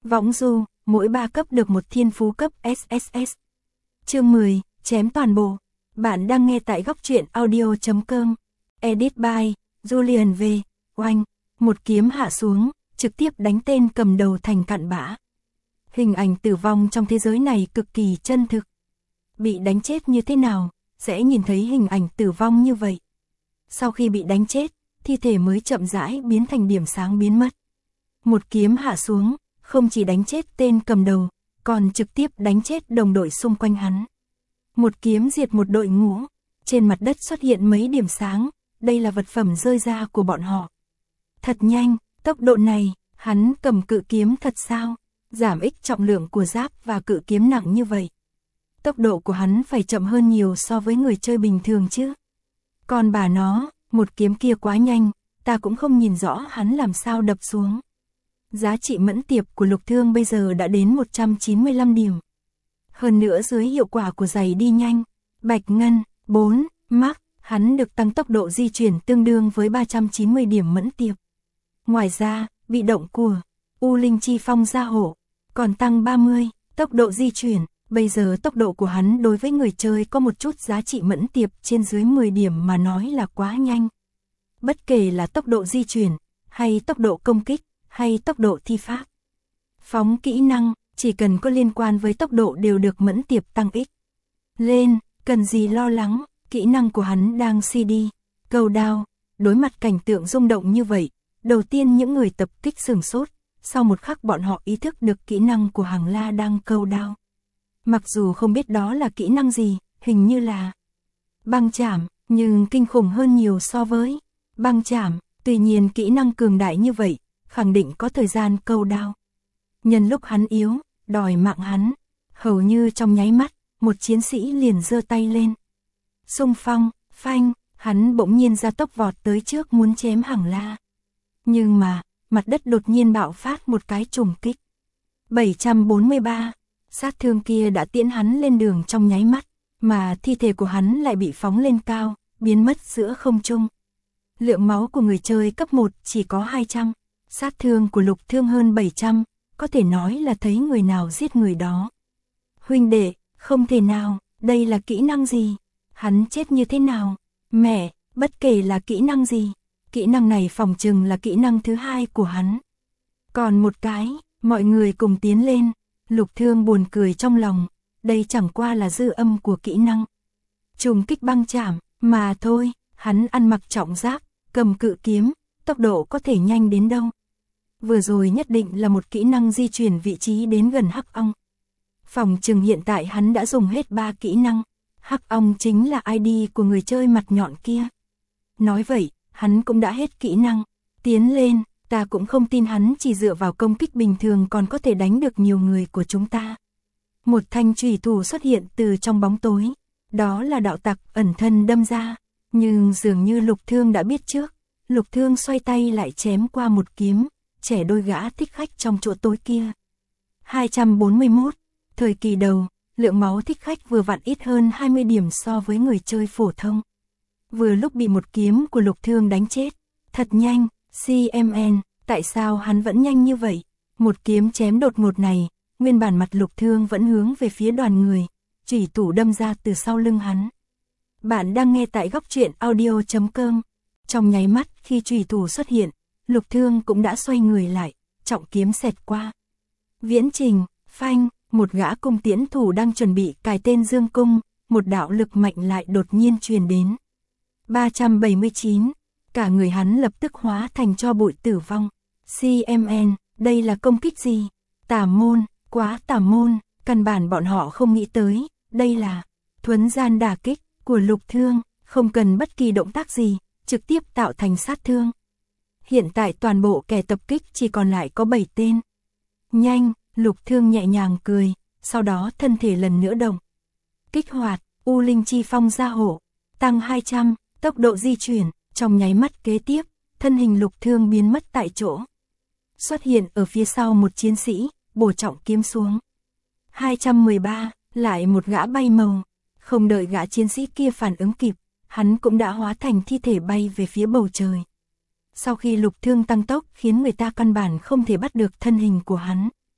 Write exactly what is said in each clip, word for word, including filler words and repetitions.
Võng du, mỗi ba cấp được một thiên phú cấp ét ét ét. Chương mười, chém toàn bộ. Bạn đang nghe tại góc truyện audio chấm com. Edit by Julian V. Oanh. Một kiếm hạ xuống, trực tiếp đánh tên cầm đầu thành cặn bã. Hình ảnh tử vong trong thế giới này cực kỳ chân thực. Bị đánh chết như thế nào, sẽ nhìn thấy hình ảnh tử vong như vậy. Sau khi bị đánh chết, thi thể mới chậm rãi biến thành điểm sáng biến mất. Một kiếm hạ xuống, không chỉ đánh chết tên cầm đầu, còn trực tiếp đánh chết đồng đội xung quanh hắn. Một kiếm diệt một đội ngũ, trên mặt đất xuất hiện mấy điểm sáng, đây là vật phẩm rơi ra của bọn họ. Thật nhanh, tốc độ này, hắn cầm cự kiếm thật sao? Giảm ích trọng lượng của giáp và cự kiếm nặng như vậy. Tốc độ của hắn phải chậm hơn nhiều so với người chơi bình thường chứ. Còn bà nó, một kiếm kia quá nhanh, ta cũng không nhìn rõ hắn làm sao đập xuống. Giá trị mẫn tiệp của Lục Thương bây giờ đã đến một trăm chín mươi lăm điểm. Hơn nữa dưới hiệu quả của giày đi nhanh, Bạch Ngân, bốn, Mark, hắn được tăng tốc độ di chuyển tương đương với ba trăm chín mươi điểm mẫn tiệp. Ngoài ra, bị động của U Linh Chi Phong gia hộ, còn tăng ba mươi, tốc độ di chuyển. Bây giờ tốc độ của hắn đối với người chơi có một chút giá trị mẫn tiệp trên dưới mười điểm mà nói là quá nhanh. Bất kể là tốc độ di chuyển, hay tốc độ công kích, hay tốc độ thi pháp. Phóng kỹ năng, chỉ cần có liên quan với tốc độ đều được mẫn tiệp tăng ích. Lên, cần gì lo lắng, kỹ năng của hắn đang xê đê, câu đao. Đối mặt cảnh tượng rung động như vậy, đầu tiên những người tập kích sửng sốt, sau một khắc bọn họ ý thức được kỹ năng của Hàng La đang câu đao. Mặc dù không biết đó là kỹ năng gì, hình như là băng chảm, nhưng kinh khủng hơn nhiều so với băng chảm. Tuy nhiên kỹ năng cường đại như vậy, khẳng định có thời gian câu đao. Nhân lúc hắn yếu, đòi mạng hắn, hầu như trong nháy mắt, một chiến sĩ liền giơ tay lên. Xung phong, phanh, hắn bỗng nhiên ra tốc vọt tới trước muốn chém Hàng La. Nhưng mà, mặt đất đột nhiên bạo phát một cái trùng kích. bảy trăm bốn mươi ba, sát thương kia đã tiễn hắn lên đường trong nháy mắt, mà thi thể của hắn lại bị phóng lên cao, biến mất giữa không trung. Lượng máu của người chơi cấp một chỉ có hai trăm, sát thương của Lục Thương hơn bảy trăm, có thể nói là thấy người nào giết người đó. Huynh đệ, không thể nào, đây là kỹ năng gì? Hắn chết như thế nào? Mẹ, bất kể là kỹ năng gì, kỹ năng này phòng chừng là kỹ năng thứ hai của hắn. Còn một cái, mọi người cùng tiến lên. Lục Thương buồn cười trong lòng, đây chẳng qua là dư âm của kỹ năng trùng kích băng chảm, mà thôi. Hắn ăn mặc trọng giáp, cầm cự kiếm, tốc độ có thể nhanh đến đâu. Vừa rồi nhất định là một kỹ năng di chuyển vị trí đến gần Hắc Ong. Phòng chừng hiện tại hắn đã dùng hết ba kỹ năng. Hắc Ong chính là i đê của người chơi mặt nhọn kia. Nói vậy, hắn cũng đã hết kỹ năng. Tiến lên, ta cũng không tin hắn chỉ dựa vào công kích bình thường còn có thể đánh được nhiều người của chúng ta. Một thanh chùy thủ xuất hiện từ trong bóng tối. Đó là đạo tặc ẩn thân đâm ra. Nhưng dường như Lục Thương đã biết trước. Lục Thương xoay tay lại chém qua một kiếm, trẻ đôi gã thích khách trong chỗ tối kia. hai trăm bốn mươi mốt. Thời kỳ đầu, lượng máu thích khách vừa vặn ít hơn hai mươi điểm so với người chơi phổ thông. Vừa lúc bị một kiếm của Lục Thương đánh chết. Thật nhanh, xê em en, tại sao hắn vẫn nhanh như vậy? Một kiếm chém đột ngột này, nguyên bản mặt Lục Thương vẫn hướng về phía đoàn người, chủy thủ đâm ra từ sau lưng hắn. Bạn đang nghe tại góc truyện audio chấm com. Trong nháy mắt khi chủy thủ xuất hiện, Lục Thương cũng đã xoay người lại, trọng kiếm xẹt qua. Viễn trình, phanh, một gã cung tiễn thủ đang chuẩn bị cài tên dương cung, một đạo lực mạnh lại đột nhiên truyền đến. ba trăm bảy mươi chín, cả người hắn lập tức hóa thành tro bụi tử vong. xê em en, đây là công kích gì? Tà môn, quá tà môn, căn bản bọn họ không nghĩ tới, đây là thuấn gian đả kích của Lục Thương, không cần bất kỳ động tác gì, trực tiếp tạo thành sát thương. Hiện tại toàn bộ kẻ tập kích chỉ còn lại có bảy tên. Nhanh, Lục Thương nhẹ nhàng cười, sau đó thân thể lần nữa động. Kích hoạt, U Linh Chi Phong gia hộ, tăng hai trăm, tốc độ di chuyển, trong nháy mắt kế tiếp, thân hình Lục Thương biến mất tại chỗ. Xuất hiện ở phía sau một chiến sĩ, bổ trọng kiếm xuống. hai trăm mười ba, lại một gã bay màu, không đợi gã chiến sĩ kia phản ứng kịp, hắn cũng đã hóa thành thi thể bay về phía bầu trời. Sau khi Lục Thương tăng tốc khiến người ta căn bản không thể bắt được thân hình của hắn.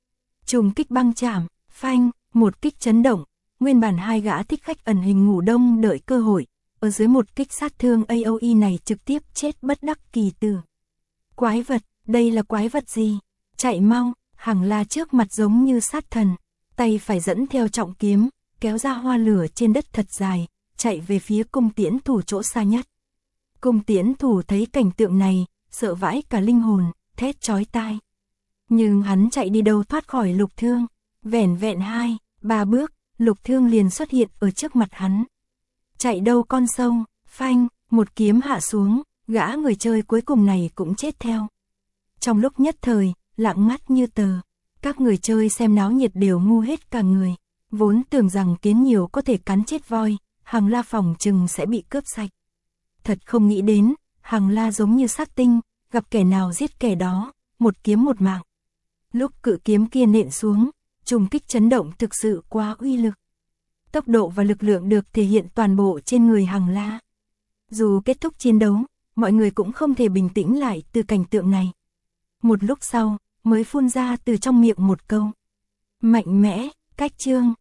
Trùng kích băng chạm, phanh, một kích chấn động, nguyên bản hai gã thích khách ẩn hình ngủ đông đợi cơ hội, ở dưới một kích sát thương a o e này trực tiếp chết bất đắc kỳ tử. Quái vật, đây là quái vật gì? Chạy mau, Hằng La trước mặt giống như sát thần, tay phải dẫn theo trọng kiếm, kéo ra hoa lửa trên đất thật dài, chạy về phía cung tiễn thủ chỗ xa nhất. Cung tiễn thủ thấy cảnh tượng này, sợ vãi cả linh hồn, thét chói tai. Nhưng hắn chạy đi đâu thoát khỏi Lục Thương, vẻn vẹn hai, ba bước, Lục Thương liền xuất hiện ở trước mặt hắn. Chạy đâu con sông, phanh, một kiếm hạ xuống, gã người chơi cuối cùng này cũng chết theo. Trong lúc nhất thời, lặng ngắt như tờ, các người chơi xem náo nhiệt đều ngu hết cả người, vốn tưởng rằng kiến nhiều có thể cắn chết voi, Hằng La phòng chừng sẽ bị cướp sạch. Thật không nghĩ đến, Hằng La giống như sát tinh, gặp kẻ nào giết kẻ đó, một kiếm một mạng. Lúc cự kiếm kia nện xuống, trùng kích chấn động thực sự quá uy lực. Tốc độ và lực lượng được thể hiện toàn bộ trên người Hằng La. Dù kết thúc chiến đấu, mọi người cũng không thể bình tĩnh lại từ cảnh tượng này. Một lúc sau, mới phun ra từ trong miệng một câu. Mạnh mẽ, cách chương.